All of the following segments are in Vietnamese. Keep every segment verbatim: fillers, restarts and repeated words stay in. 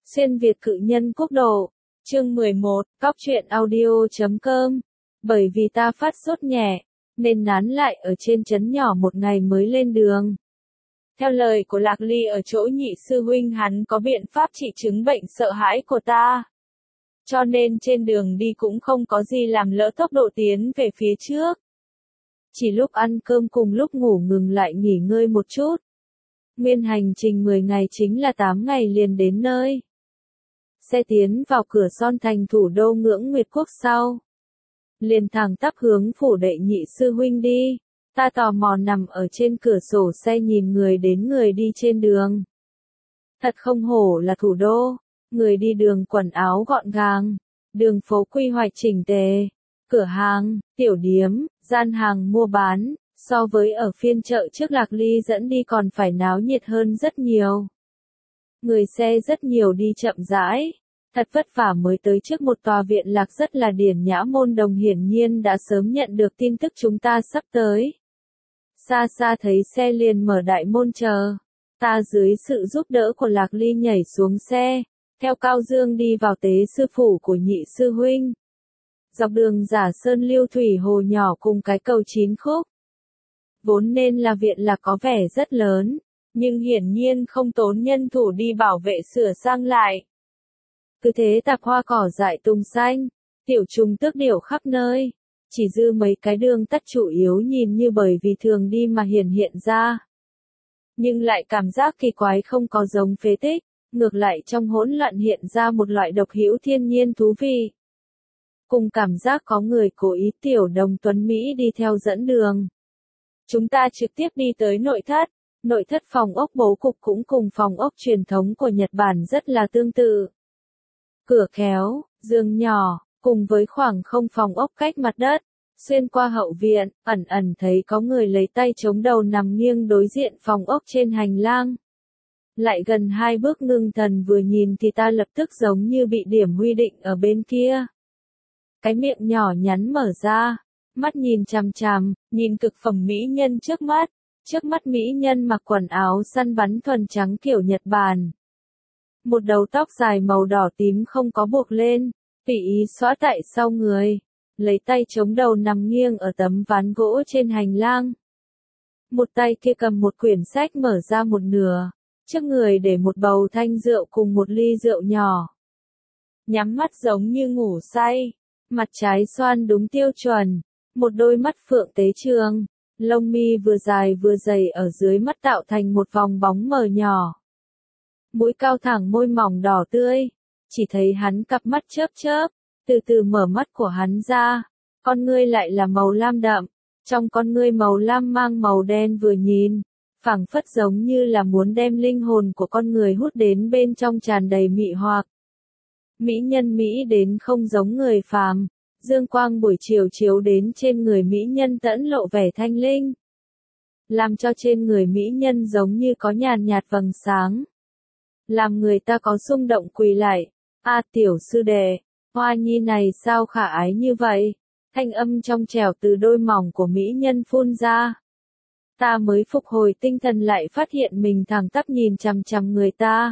Xuyên Việt cự nhân quốc độ, chương mười một, cóc truyện audio chấm com. Bởi vì ta phát sốt nhẹ, nên nán lại ở trên trấn nhỏ một ngày mới lên đường. Theo lời của Lạc Ly ở chỗ nhị sư huynh, hắn có biện pháp trị chứng bệnh sợ hãi của ta. Cho nên trên đường đi cũng không có gì làm lỡ tốc độ tiến về phía trước. Chỉ lúc ăn cơm cùng lúc ngủ ngừng lại nghỉ ngơi một chút. Nguyên hành trình mười ngày chính là tám ngày liền đến nơi. Xe tiến vào cửa son thành thủ đô Ngưỡng Nguyệt Quốc sau. Liền thẳng tắp hướng phủ đệ nhị sư huynh đi. Ta tò mò nằm ở trên cửa sổ xe nhìn người đến người đi trên đường. Thật không hổ là thủ đô, người đi đường quần áo gọn gàng, đường phố quy hoạch chỉnh tề, cửa hàng, tiểu điếm, gian hàng mua bán, so với ở phiên chợ trước Lạc Ly dẫn đi còn phải náo nhiệt hơn rất nhiều. Người xe rất nhiều đi chậm rãi, thật vất vả mới tới trước một tòa viện lạc rất là điển nhã. Môn đồng hiển nhiên đã sớm nhận được tin tức chúng ta sắp tới. Xa xa thấy xe liền mở đại môn chờ. Ta dưới sự giúp đỡ của Lạc Ly nhảy xuống xe, theo Cao Dương đi vào tế sư phủ của nhị sư huynh. Dọc đường Giả Sơn Lưu Thủy Hồ nhỏ cùng cái cầu chín khúc. Vốn nên là viện lạc có vẻ rất lớn, nhưng hiển nhiên không tốn nhân thủ đi bảo vệ sửa sang lại. Cứ thế tạp hoa cỏ dại tùng xanh, tiểu trùng tước điểu khắp nơi, chỉ dư mấy cái đường tắt chủ yếu nhìn như bởi vì thường đi mà hiển hiện ra. Nhưng lại cảm giác kỳ quái, không có giống phế tích, ngược lại trong hỗn loạn hiện ra một loại độc hữu thiên nhiên thú vị. Cùng cảm giác có người cố ý tiểu đồng tuấn Mỹ đi theo dẫn đường. Chúng ta trực tiếp đi tới nội thất. Nội thất phòng ốc bố cục cũng cùng phòng ốc truyền thống của Nhật Bản rất là tương tự. Cửa kéo, giường nhỏ, cùng với khoảng không phòng ốc cách mặt đất. Xuyên qua hậu viện, ẩn ẩn thấy có người lấy tay chống đầu nằm nghiêng đối diện phòng ốc trên hành lang. Lại gần hai bước ngưng thần vừa nhìn thì ta lập tức giống như bị điểm huy định ở bên kia. Cái miệng nhỏ nhắn mở ra, mắt nhìn chằm chằm, nhìn cực phẩm mỹ nhân trước mắt. Trước mắt mỹ nhân mặc quần áo săn bắn thuần trắng kiểu Nhật Bản. Một đầu tóc dài màu đỏ tím không có buộc lên, tùy ý xõa tại sau người. Lấy tay chống đầu nằm nghiêng ở tấm ván gỗ trên hành lang. Một tay kia cầm một quyển sách mở ra một nửa. Trước người để một bầu thanh rượu cùng một ly rượu nhỏ. Nhắm mắt giống như ngủ say. Mặt trái xoan đúng tiêu chuẩn. Một đôi mắt phượng tế trường. Lông mi vừa dài vừa dày ở dưới mắt tạo thành một vòng bóng mờ nhỏ. Mũi cao thẳng, môi mỏng đỏ tươi. Chỉ thấy hắn cặp mắt chớp chớp, từ từ mở mắt của hắn ra. Con ngươi lại là màu lam đậm. Trong con ngươi màu lam mang màu đen vừa nhìn, phảng phất giống như là muốn đem linh hồn của con người hút đến bên trong tràn đầy mị hoặc. Mỹ nhân Mỹ đến không giống người phàm. Dương quang buổi chiều chiếu đến trên người mỹ nhân tẫn lộ vẻ thanh linh. Làm cho trên người mỹ nhân giống như có nhàn nhạt vầng sáng. Làm người ta có xung động quỳ lại. A tiểu sư đệ, hoa nhi này sao khả ái như vậy? Thanh âm trong trẻo từ đôi mỏng của mỹ nhân phun ra. Ta mới phục hồi tinh thần lại phát hiện mình thẳng tắp nhìn chằm chằm người ta.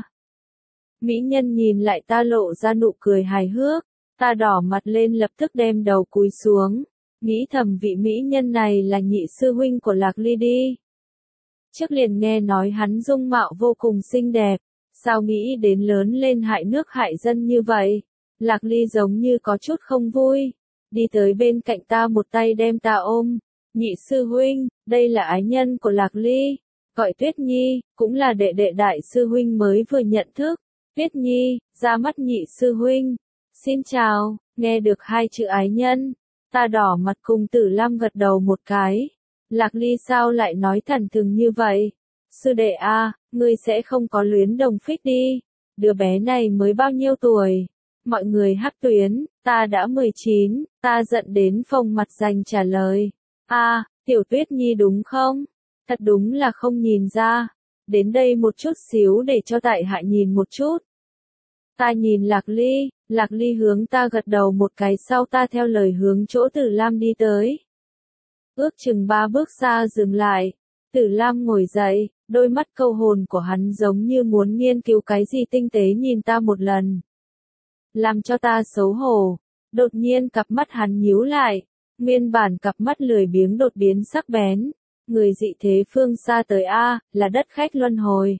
Mỹ nhân nhìn lại ta lộ ra nụ cười hài hước. Ta đỏ mặt lên lập tức đem đầu cúi xuống, nghĩ thầm vị mỹ nhân này là nhị sư huynh của Lạc Ly đi. Trước liền nghe nói hắn dung mạo vô cùng xinh đẹp, sao nghĩ đến lớn lên hại nước hại dân như vậy. Lạc Ly giống như có chút không vui, đi tới bên cạnh ta một tay đem ta ôm. Nhị sư huynh, đây là ái nhân của Lạc Ly, gọi Tuyết Nhi, cũng là đệ đệ đại sư huynh mới vừa nhận thức. Tuyết Nhi, ra mắt nhị sư huynh. Xin chào, nghe được hai chữ ái nhân, ta đỏ mặt cùng Tử Lam gật đầu một cái. Lạc Ly sao lại nói thẳng thừng như vậy? Sư đệ a, ngươi sẽ không có luyến đồng phích đi, đứa bé này mới bao nhiêu tuổi? Mọi người hắc tuyến, ta đã mười chín, ta giận đến phồng mặt dành trả lời. A, tiểu Tuyết Nhi đúng không? Thật đúng là không nhìn ra, đến đây một chút xíu để cho tại hạ nhìn một chút. Ta nhìn Lạc Ly, Lạc Ly hướng ta gật đầu một cái sau ta theo lời hướng chỗ Tử Lam đi tới. Ước chừng ba bước xa dừng lại, Tử Lam ngồi dậy, Đôi mắt câu hồn của hắn giống như muốn nghiên cứu cái gì tinh tế nhìn ta một lần. Làm cho ta xấu hổ. Đột nhiên cặp mắt hắn nhíu lại. Nguyên bản cặp mắt lười biếng đột biến sắc bén. Người dị thế phương xa tới A, là đất khách luân hồi.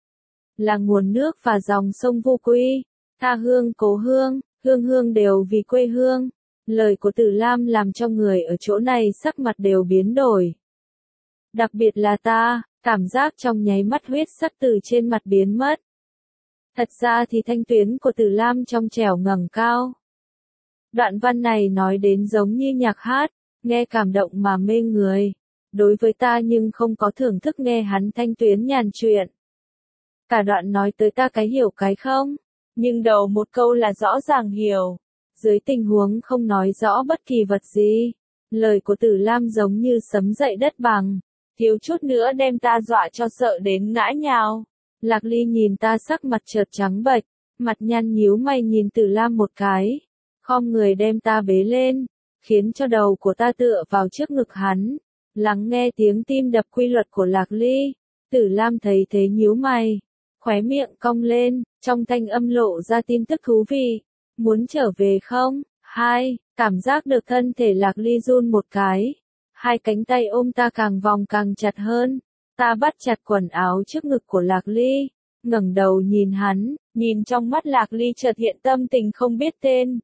Là nguồn nước và dòng sông vô quy. Tha hương cố hương, hương hương đều vì quê hương. Lời của Tử Lam làm cho người ở chỗ này sắc mặt đều biến đổi. Đặc biệt là ta, cảm giác trong nháy mắt huyết sắc từ trên mặt biến mất. Thật ra thì thanh tuyến của Tử Lam trong trẻo ngẩng cao. Đoạn văn này nói đến giống như nhạc hát, nghe cảm động mà mê người. Đối với ta nhưng không có thưởng thức nghe hắn thanh tuyến nhàn chuyện. Cả đoạn nói tới ta cái hiểu cái không, nhưng đầu một câu là rõ ràng hiểu. Dưới tình huống không nói rõ bất kỳ vật gì, lời của Tử Lam giống như sấm dậy đất bằng, thiếu chút nữa đem ta dọa cho sợ đến ngã nhào. Lạc Ly nhìn ta sắc mặt chợt trắng bệch, mặt nhăn nhíu mày nhìn Tử Lam một cái, khom người đem ta bế lên, khiến cho đầu của ta tựa vào trước ngực hắn, lắng nghe tiếng tim đập quy luật của Lạc Ly. Tử Lam thấy thế nhíu mày, khóe miệng cong lên, trong thanh âm lộ ra tin tức thú vị. Muốn trở về không? Hai, cảm giác được thân thể Lạc Ly run một cái. Hai cánh tay ôm ta càng vòng càng chặt hơn. Ta bắt chặt quần áo trước ngực của Lạc Ly, ngẩng đầu nhìn hắn, nhìn trong mắt Lạc Ly chợt hiện tâm tình không biết tên.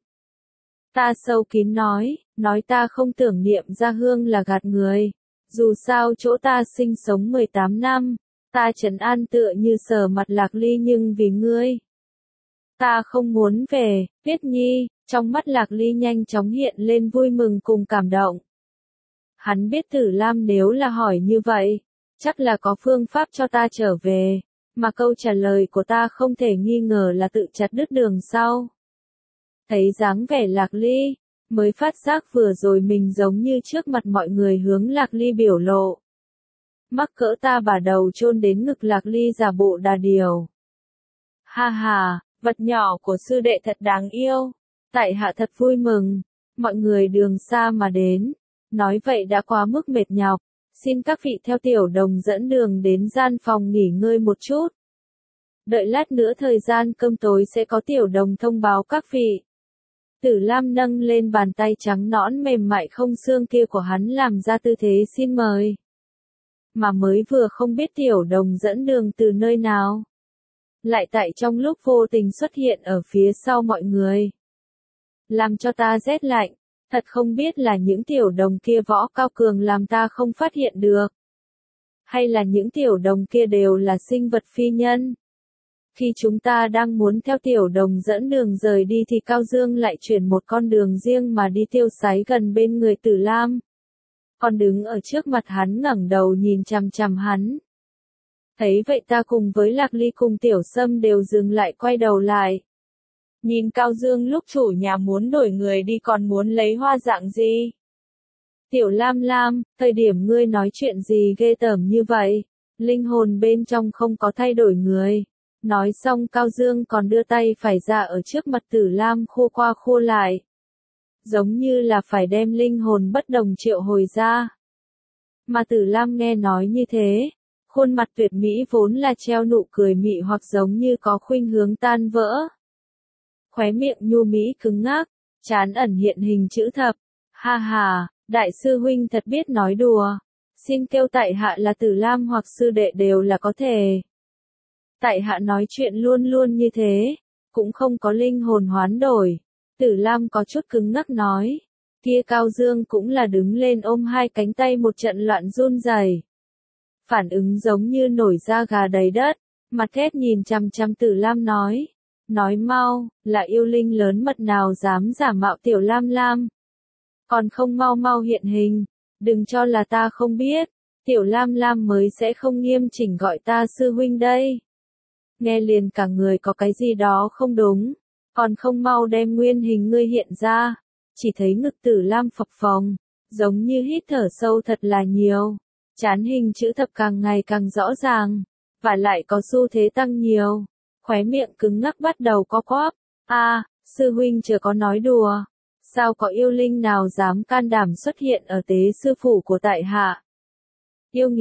Ta sâu kín nói, nói ta không tưởng niệm gia hương là gạt người. Dù sao chỗ ta sinh sống mười tám năm, ta trấn an tựa như sờ mặt Lạc Ly nhưng vì ngươi. Ta không muốn về, Tuyết Nhi, trong mắt Lạc Ly nhanh chóng hiện lên vui mừng cùng cảm động. Hắn biết Tử Lam nếu là hỏi như vậy, chắc là có phương pháp cho ta trở về, mà câu trả lời của ta không thể nghi ngờ là tự chặt đứt đường sau. Thấy dáng vẻ Lạc Ly, mới phát giác vừa rồi mình giống như trước mặt mọi người hướng Lạc Ly biểu lộ. Mắc cỡ ta bả đầu chôn đến ngực Lạc Ly giả bộ đà điều. Ha ha, vật nhỏ của sư đệ thật đáng yêu, tại hạ thật vui mừng, mọi người đường xa mà đến, nói vậy đã quá mức mệt nhọc, xin các vị theo tiểu đồng dẫn đường đến gian phòng nghỉ ngơi một chút. Đợi lát nữa thời gian cơm tối sẽ có tiểu đồng thông báo các vị. Tử Lam nâng lên bàn tay trắng nõn mềm mại không xương kia của hắn làm ra tư thế xin mời. Mà mới vừa không biết tiểu đồng dẫn đường từ nơi nào. Lại tại trong lúc vô tình xuất hiện ở phía sau mọi người. Làm cho ta rét lạnh, thật không biết là những tiểu đồng kia võ cao cường làm ta không phát hiện được. Hay là những tiểu đồng kia đều là sinh vật phi nhân. Khi chúng ta đang muốn theo tiểu đồng dẫn đường rời đi thì Cao Dương lại chuyển một con đường riêng mà đi tiêu sái gần bên người Tử Lam. Còn đứng ở trước mặt hắn ngẩng đầu nhìn chằm chằm hắn. Thấy vậy ta cùng với Lạc Ly cùng Tiểu Sâm đều dừng lại quay đầu lại. Nhìn Cao Dương lúc chủ nhà muốn đổi người đi còn muốn lấy hoa dạng gì? Tiểu Lam Lam, thời điểm ngươi nói chuyện gì ghê tởm như vậy? Linh hồn bên trong không có thay đổi người. Nói xong Cao Dương còn đưa tay phải ra ở trước mặt Tử Lam khô qua khô lại. Giống như là phải đem linh hồn bất đồng triệu hồi ra. Mà Tử Lam nghe nói như thế, khuôn mặt tuyệt mỹ vốn là treo nụ cười mị hoặc giống như có khuynh hướng tan vỡ. Khóe miệng nhu mỹ cứng ngắc, trán ẩn hiện hình chữ thập. Ha ha, đại sư huynh thật biết nói đùa. Xin kêu tại hạ là Tử Lam hoặc sư đệ đều là có thể. Tại hạ nói chuyện luôn luôn như thế, cũng không có linh hồn hoán đổi. Tử Lam có chút cứng ngắc nói. Kia Cao Dương cũng là đứng lên ôm hai cánh tay một trận loạn run rẩy. Phản ứng giống như nổi da gà đầy đất, mặt thét nhìn chằm chằm Tử Lam nói. Nói mau, là yêu linh lớn mật nào dám giả mạo Tiểu Lam Lam. Còn không mau mau hiện hình, đừng cho là ta không biết, Tiểu Lam Lam mới sẽ không nghiêm chỉnh gọi ta sư huynh đây. Nghe liền cả người có cái gì đó không đúng, còn không mau đem nguyên hình ngươi hiện ra, chỉ thấy ngực Tử Lam phập phồng, giống như hít thở sâu thật là nhiều, trán hình chữ thập càng ngày càng rõ ràng, và lại có xu thế tăng nhiều, khóe miệng cứng ngắc bắt đầu co quắp. A, à, sư huynh chưa có nói đùa, sao có yêu linh nào dám can đảm xuất hiện ở tế sư phủ của tại hạ? Yêu nghiệt,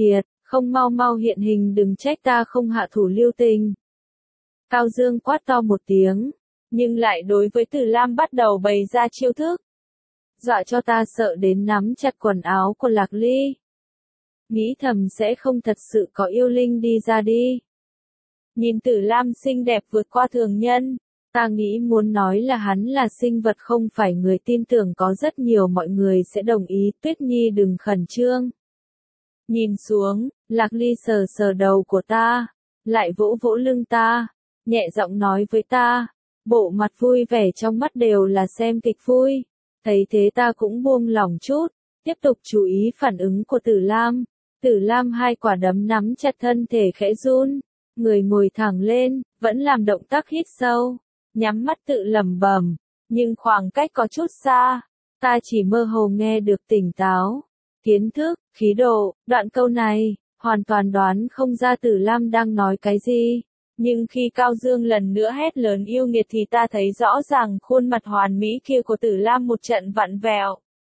Không mau mau hiện hình đừng trách ta không hạ thủ lưu tình. Cao Dương quát to một tiếng, nhưng lại đối với Từ Lam bắt đầu bày ra chiêu thức. Dọa cho ta sợ đến nắm chặt quần áo của Lạc Ly. Nghĩ thầm sẽ không thật sự có yêu linh đi ra đi. Nhìn Tử Lam xinh đẹp vượt qua thường nhân, ta nghĩ muốn nói là hắn là sinh vật không phải người, tin tưởng có rất nhiều mọi người sẽ đồng ý. Tuyết Nhi đừng khẩn trương. Nhìn xuống, Lạc Ly sờ sờ đầu của ta, lại vỗ vỗ lưng ta, nhẹ giọng nói với ta, bộ mặt vui vẻ trong mắt đều là xem kịch vui. Thấy thế ta cũng buông lỏng chút, tiếp tục chú ý phản ứng của Tử Lam. Tử Lam hai quả đấm nắm chặt thân thể khẽ run, người ngồi thẳng lên, vẫn làm động tác hít sâu, nhắm mắt tự lẩm bẩm, nhưng khoảng cách có chút xa, ta chỉ mơ hồ nghe được tỉnh táo, kiến thức, khí độ. Đoạn câu này, hoàn toàn đoán không ra Tử Lam đang nói cái gì. Nhưng khi Cao Dương lần nữa hét lớn yêu nghiệt thì ta thấy rõ ràng khuôn mặt hoàn mỹ kia của Tử Lam một trận vặn vẹo.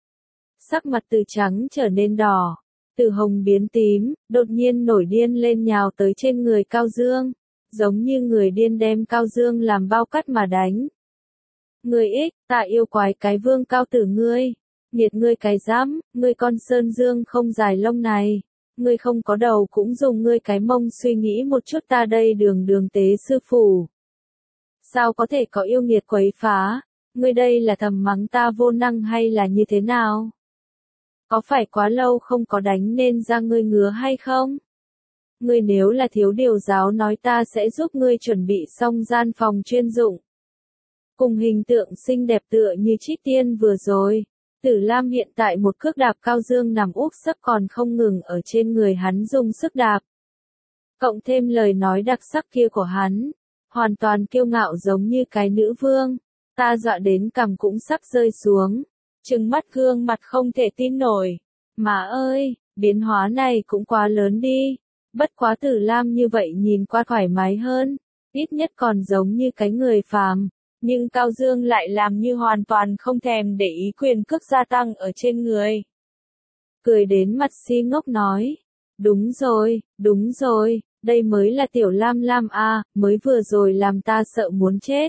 Sắc mặt từ trắng trở nên đỏ, từ hồng biến tím, đột nhiên nổi điên lên nhào tới trên người Cao Dương, giống như người điên đem Cao Dương làm bao cắt mà đánh. Người ích, ta yêu quái cái vương cao tử ngươi, nghiệt ngươi cái dám, ngươi con sơn dương không dài lông này. Ngươi không có đầu cũng dùng ngươi cái mông suy nghĩ một chút, ta đây đường đường tế sư phụ. Sao có thể có yêu nghiệt quấy phá, ngươi đây là thầm mắng ta vô năng hay là như thế nào? Có phải quá lâu không có đánh nên ra ngươi ngứa hay không? Ngươi nếu là thiếu điều giáo nói ta sẽ giúp ngươi chuẩn bị xong gian phòng chuyên dụng. Cùng hình tượng xinh đẹp tựa như Trích Tiên vừa rồi. Tử Lam hiện tại một cước đạp Cao Dương nằm úp sấp còn không ngừng ở trên người hắn dùng sức đạp. Cộng thêm lời nói đặc sắc kia của hắn, hoàn toàn kiêu ngạo giống như cái nữ vương, ta dọa đến cằm cũng sắp rơi xuống, trừng mắt gương mặt không thể tin nổi. Má ơi, biến hóa này cũng quá lớn đi, bất quá Tử Lam như vậy nhìn qua thoải mái hơn, ít nhất còn giống như cái người phàm. Nhưng Cao Dương lại làm như hoàn toàn không thèm để ý quyền cước gia tăng ở trên người. Cười đến mặt si ngốc nói, đúng rồi, đúng rồi, đây mới là tiểu Lam Lam a, mới vừa rồi làm ta sợ muốn chết.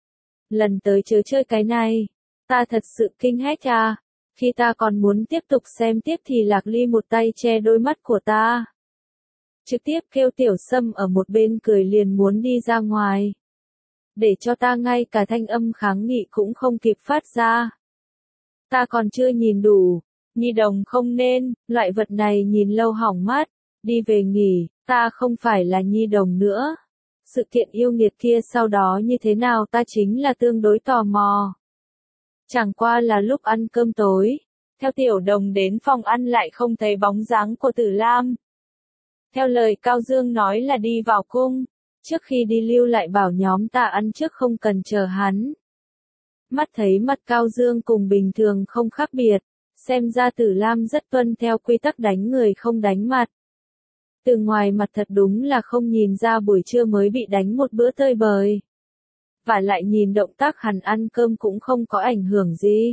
Lần tới chớ chơi cái này, ta thật sự kinh hét à, khi ta còn muốn tiếp tục xem tiếp thì Lạc Ly một tay che đôi mắt của ta. Trực tiếp kêu Tiểu Sâm ở một bên cười liền muốn đi ra ngoài. Để cho ta ngay cả thanh âm kháng nghị cũng không kịp phát ra. Ta còn chưa nhìn đủ, Nhi đồng không nên, loại vật này nhìn lâu hỏng mắt, đi về nghỉ, ta không phải là Nhi đồng nữa. Sự kiện yêu nghiệt kia sau đó như thế nào ta chính là tương đối tò mò. Chẳng qua là lúc ăn cơm tối, theo Tiểu Đồng đến phòng ăn lại không thấy bóng dáng của Tử Lam. Theo lời Cao Dương nói là đi vào cung. Trước khi đi lưu lại bảo nhóm ta ăn trước không cần chờ hắn. Mắt thấy mặt Cao Dương cùng bình thường không khác biệt, xem ra Tử Lam rất tuân theo quy tắc đánh người không đánh mặt. Từ ngoài mặt thật đúng là không nhìn ra buổi trưa mới bị đánh một bữa tơi bời. Và lại nhìn động tác hắn ăn cơm cũng không có ảnh hưởng gì.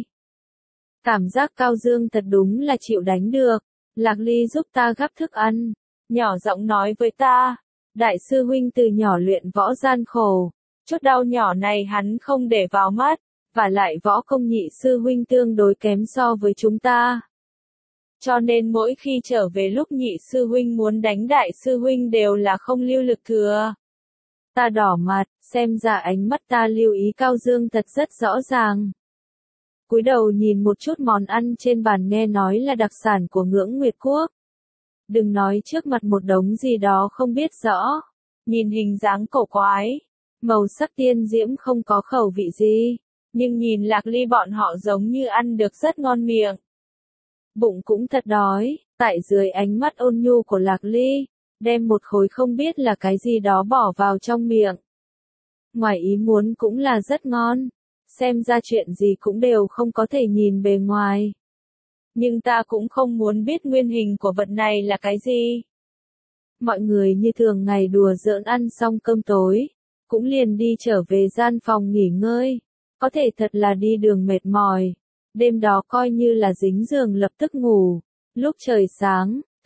Cảm giác Cao Dương thật đúng là chịu đánh được. Lạc Ly giúp ta gắp thức ăn, nhỏ giọng nói với ta. Đại sư huynh từ nhỏ luyện võ gian khổ, chút đau nhỏ này hắn không để vào mắt, và lại võ công nhị sư huynh tương đối kém so với chúng ta. Cho nên mỗi khi trở về lúc nhị sư huynh muốn đánh đại sư huynh đều là không lưu lực thừa. Ta đỏ mặt, xem ra ánh mắt ta lưu ý Cao Dương thật rất rõ ràng. Cúi đầu nhìn một chút món ăn trên bàn nghe nói là đặc sản của Ngưỡng Nguyệt Quốc. Đừng nói trước mặt một đống gì đó không biết rõ. Nhìn hình dáng cổ quái. Màu sắc tiên diễm không có khẩu vị gì. Nhưng nhìn Lạc Ly bọn họ giống như ăn được rất ngon miệng. Bụng cũng thật đói. Tại dưới ánh mắt ôn nhu của Lạc Ly, đem một khối không biết là cái gì đó bỏ vào trong miệng. Ngoài ý muốn cũng là rất ngon. Xem ra chuyện gì cũng đều không có thể nhìn bề ngoài. Nhưng ta cũng không muốn biết nguyên hình của vật này là cái gì. Mọi người như thường ngày đùa giỡn ăn xong cơm tối, cũng liền đi trở về gian phòng nghỉ ngơi. Có thể thật là đi đường mệt mỏi. Đêm đó coi như là dính giường lập tức ngủ. Lúc trời sáng,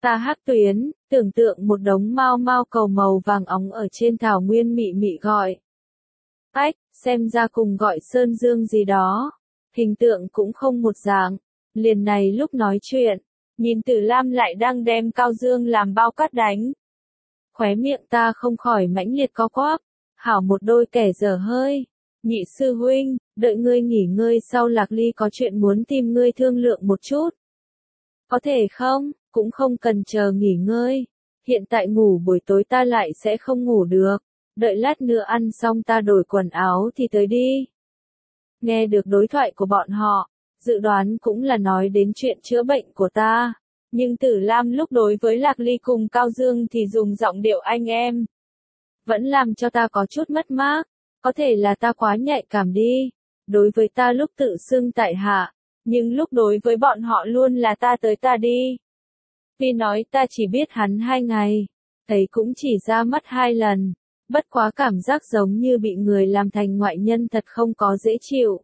Ta Hắc Tuyến, tưởng tượng một đống mao mao cầu màu vàng óng ở trên thảo nguyên mị mị gọi. Ách, xem ra cùng gọi Sơn Dương gì đó. Hình tượng cũng không một dạng. Liền này lúc nói chuyện, nhìn Tử Lam lại đang đem Cao Dương làm bao cát đánh. Khóe miệng ta không khỏi mãnh liệt co quắp. Hảo một đôi kẻ dở hơi. Nhị sư huynh, đợi ngươi nghỉ ngơi sau Lạc Ly có chuyện muốn tìm ngươi thương lượng một chút. Có thể không, cũng không cần chờ nghỉ ngơi. Hiện tại ngủ buổi tối ta lại sẽ không ngủ được. Đợi lát nữa ăn xong ta đổi quần áo thì tới đi. Nghe được đối thoại của bọn họ, dự đoán cũng là nói đến chuyện chữa bệnh của ta. Nhưng Tử Lam lúc đối với Lạc Ly cùng Cao Dương thì dùng giọng điệu anh em. Vẫn làm cho ta có chút mất mát. Có thể là ta quá nhạy cảm đi. Đối với ta lúc tự xưng tại hạ. Nhưng lúc đối với bọn họ luôn là ta tới ta đi. Vì nói ta chỉ biết hắn hai ngày. Thấy cũng chỉ ra mắt hai lần. Bất quá cảm giác giống như bị người làm thành ngoại nhân thật không có dễ chịu.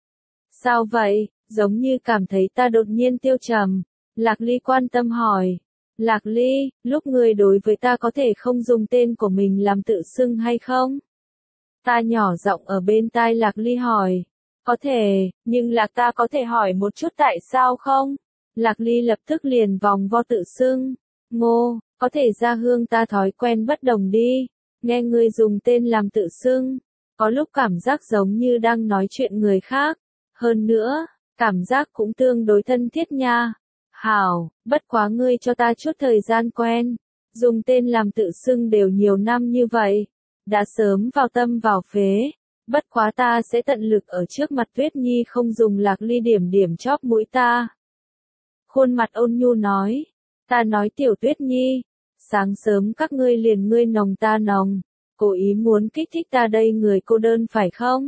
Sao vậy, giống như cảm thấy ta đột nhiên tiêu trầm. Lạc Ly quan tâm hỏi. Lạc Ly, lúc người đối với ta có thể không dùng tên của mình làm tự xưng hay không? Ta nhỏ giọng ở bên tai Lạc Ly hỏi. Có thể, nhưng Lạc ta có thể hỏi một chút tại sao không? Lạc Ly lập tức liền vòng vo tự xưng. Ngô, có thể ra hương ta thói quen bất đồng đi. Nghe ngươi dùng tên làm tự xưng. Có lúc cảm giác giống như đang nói chuyện người khác. Hơn nữa, cảm giác cũng tương đối thân thiết nha. Hảo, bất quá ngươi cho ta chút thời gian quen. Dùng tên làm tự xưng đều nhiều năm như vậy. Đã sớm vào tâm vào phế. Bất quá ta sẽ tận lực ở trước mặt Tuyết Nhi không dùng Lạc Ly điểm điểm chóp mũi ta. Khuôn mặt ôn nhu nói. Ta nói tiểu Tuyết Nhi. Sáng sớm các ngươi liền ngươi nồng ta nồng. Cố ý muốn kích thích ta đây người cô đơn phải không?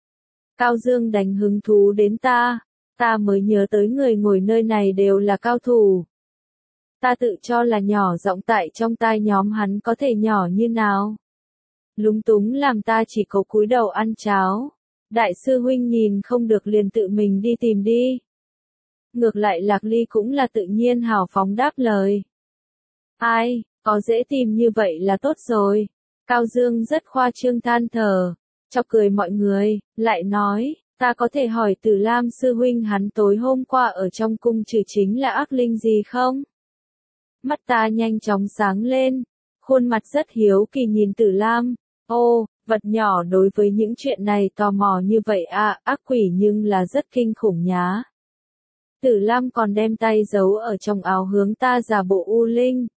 Cao Dương đánh hứng thú đến ta. Ta mới nhớ tới người ngồi nơi này đều là cao thủ. Ta tự cho là nhỏ giọng tại trong tai nhóm hắn có thể nhỏ như nào. Lúng túng làm ta chỉ có cúi đầu ăn cháo. Đại sư huynh nhìn không được liền tự mình đi tìm đi. Ngược lại Lạc Ly cũng là tự nhiên hào phóng đáp lời. Ai, có dễ tìm như vậy là tốt rồi. Cao Dương rất khoa trương than thở, chọc cười mọi người, lại nói, ta có thể hỏi Tử Lam sư huynh hắn tối hôm qua ở trong cung trừ chính là ác linh gì không? Mắt ta nhanh chóng sáng lên, khuôn mặt rất hiếu kỳ nhìn Tử Lam. Ô, vật nhỏ đối với những chuyện này tò mò như vậy à, ác quỷ nhưng là rất kinh khủng nhá. Tử Lam còn đem tay giấu ở trong áo hướng ta giả bộ u linh.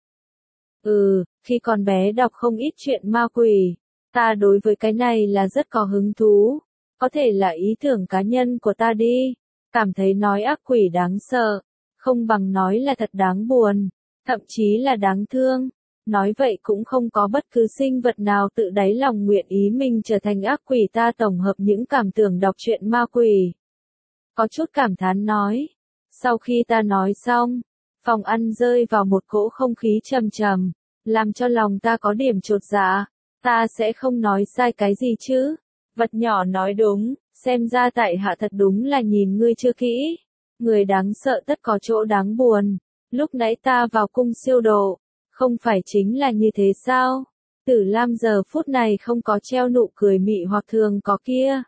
Ừ, khi còn bé đọc không ít chuyện ma quỷ, ta đối với cái này là rất có hứng thú. Có thể là ý tưởng cá nhân của ta đi. Cảm thấy nói ác quỷ đáng sợ, không bằng nói là thật đáng buồn, thậm chí là đáng thương. Nói vậy cũng không có bất cứ sinh vật nào tự đáy lòng nguyện ý mình trở thành ác quỷ. Ta tổng hợp những cảm tưởng đọc truyện ma quỷ. Có chút cảm thán nói. Sau khi ta nói xong, phòng ăn rơi vào một cỗ không khí trầm trầm, làm cho lòng ta có điểm chột dạ. Ta sẽ không nói sai cái gì chứ? Vật nhỏ nói đúng, xem ra tại hạ thật đúng là nhìn ngươi chưa kỹ. Người đáng sợ tất có chỗ đáng buồn. Lúc nãy ta vào cung siêu độ, không phải chính là như thế sao? Tử Lam giờ phút này không có treo nụ cười mị hoặc thường có kia.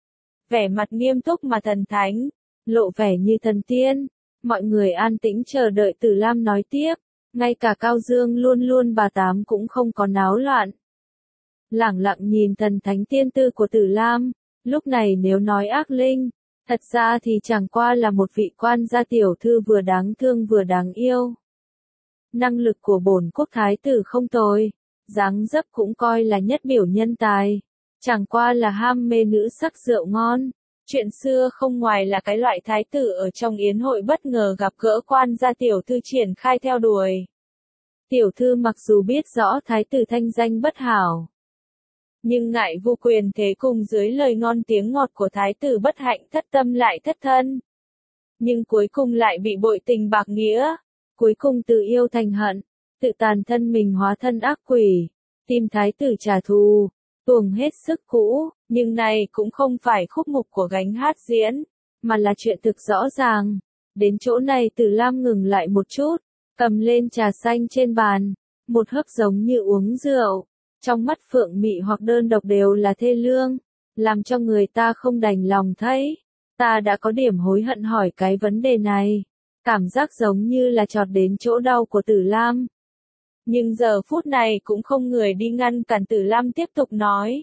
Vẻ mặt nghiêm túc mà thần thánh, lộ vẻ như thần tiên. Mọi người an tĩnh chờ đợi Tử Lam nói tiếp, ngay cả Cao Dương luôn luôn bà tám cũng không có náo loạn. Lẳng lặng nhìn thần thánh tiên tư của Tử Lam, lúc này nếu nói ác linh, thật ra thì chẳng qua là một vị quan gia tiểu thư vừa đáng thương vừa đáng yêu. Năng lực của bổn quốc thái tử không tồi, dáng dấp cũng coi là nhất biểu nhân tài, chẳng qua là ham mê nữ sắc rượu ngon. Chuyện xưa không ngoài là cái loại thái tử ở trong yến hội bất ngờ gặp gỡ quan gia tiểu thư triển khai theo đuổi. Tiểu thư mặc dù biết rõ thái tử thanh danh bất hảo, nhưng ngại vô quyền thế cùng dưới lời ngon tiếng ngọt của thái tử bất hạnh thất tâm lại thất thân. Nhưng cuối cùng lại bị bội tình bạc nghĩa, cuối cùng tự yêu thành hận, tự tàn thân mình hóa thân ác quỷ, tìm thái tử trả thù, tuồng hết sức cũ, nhưng này cũng không phải khúc mục của gánh hát diễn, mà là chuyện thực rõ ràng. Đến chỗ này Tử Lam ngừng lại một chút, cầm lên trà xanh trên bàn, một hớp giống như uống rượu, trong mắt Phượng Mị hoặc đơn độc đều là thê lương, làm cho người ta không đành lòng thấy. Ta đã có điểm hối hận hỏi cái vấn đề này, cảm giác giống như là chọt đến chỗ đau của Tử Lam. Nhưng giờ phút này cũng không người đi ngăn cản Tử Lam tiếp tục nói.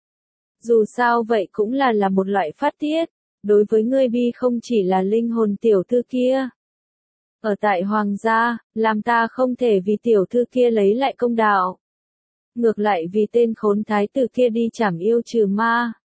Dù sao vậy cũng là là một loại phát tiết, đối với ngươi bi không chỉ là linh hồn tiểu thư kia. Ở tại hoàng gia, làm ta không thể vì tiểu thư kia lấy lại công đạo. Ngược lại vì tên khốn thái tử kia đi trảm yêu trừ ma.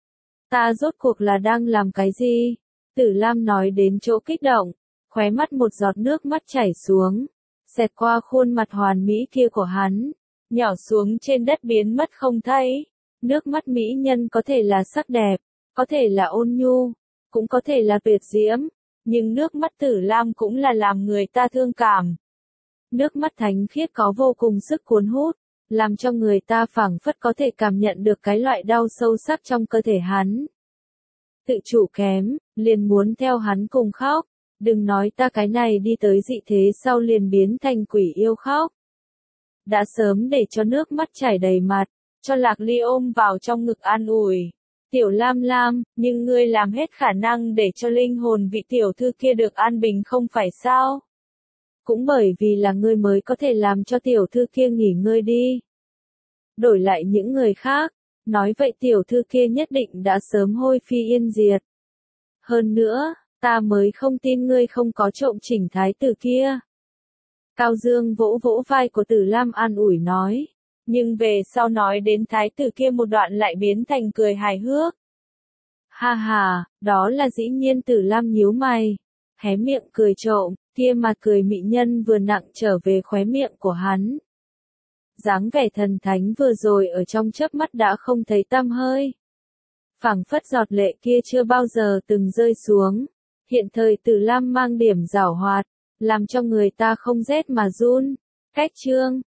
Ta rốt cuộc là đang làm cái gì? Tử Lam nói đến chỗ kích động, khóe mắt một giọt nước mắt chảy xuống, xẹt qua khuôn mặt hoàn mỹ kia của hắn, nhỏ xuống trên đất biến mất không thấy. Nước mắt mỹ nhân có thể là sắc đẹp, có thể là ôn nhu, cũng có thể là tuyệt diễm, nhưng nước mắt Tử Lam cũng là làm người ta thương cảm. Nước mắt thánh khiết có vô cùng sức cuốn hút, làm cho người ta phảng phất có thể cảm nhận được cái loại đau sâu sắc trong cơ thể hắn. Tự chủ kém, liền muốn theo hắn cùng khóc, đừng nói ta cái này đi tới dị thế sau liền biến thành quỷ yêu khóc. Đã sớm để cho nước mắt chảy đầy mặt, cho Lạc Ly ôm vào trong ngực an ủi. Tiểu Lam Lam, nhưng ngươi làm hết khả năng để cho linh hồn vị tiểu thư kia được an bình không phải sao? Cũng bởi vì là ngươi mới có thể làm cho tiểu thư kia nghỉ ngơi đi. Đổi lại những người khác, nói vậy tiểu thư kia nhất định đã sớm hôi phi yên diệt. Hơn nữa, ta mới không tin ngươi không có trộm chỉnh thái tử kia. Cao Dương vỗ vỗ vai của Tử Lam an ủi nói. Nhưng về sau nói đến thái tử kia một đoạn lại biến thành cười hài hước. Ha ha, đó là dĩ nhiên. Tử Lam nhíu mày, hé miệng cười trộm, kia mặt cười mị nhân vừa nặng trở về khóe miệng của hắn. Dáng vẻ thần thánh vừa rồi ở trong chớp mắt đã không thấy tăm hơi. Phảng phất giọt lệ kia chưa bao giờ từng rơi xuống. Hiện thời Tử Lam mang điểm giảo hoạt, làm cho người ta không rét mà run. Cách chương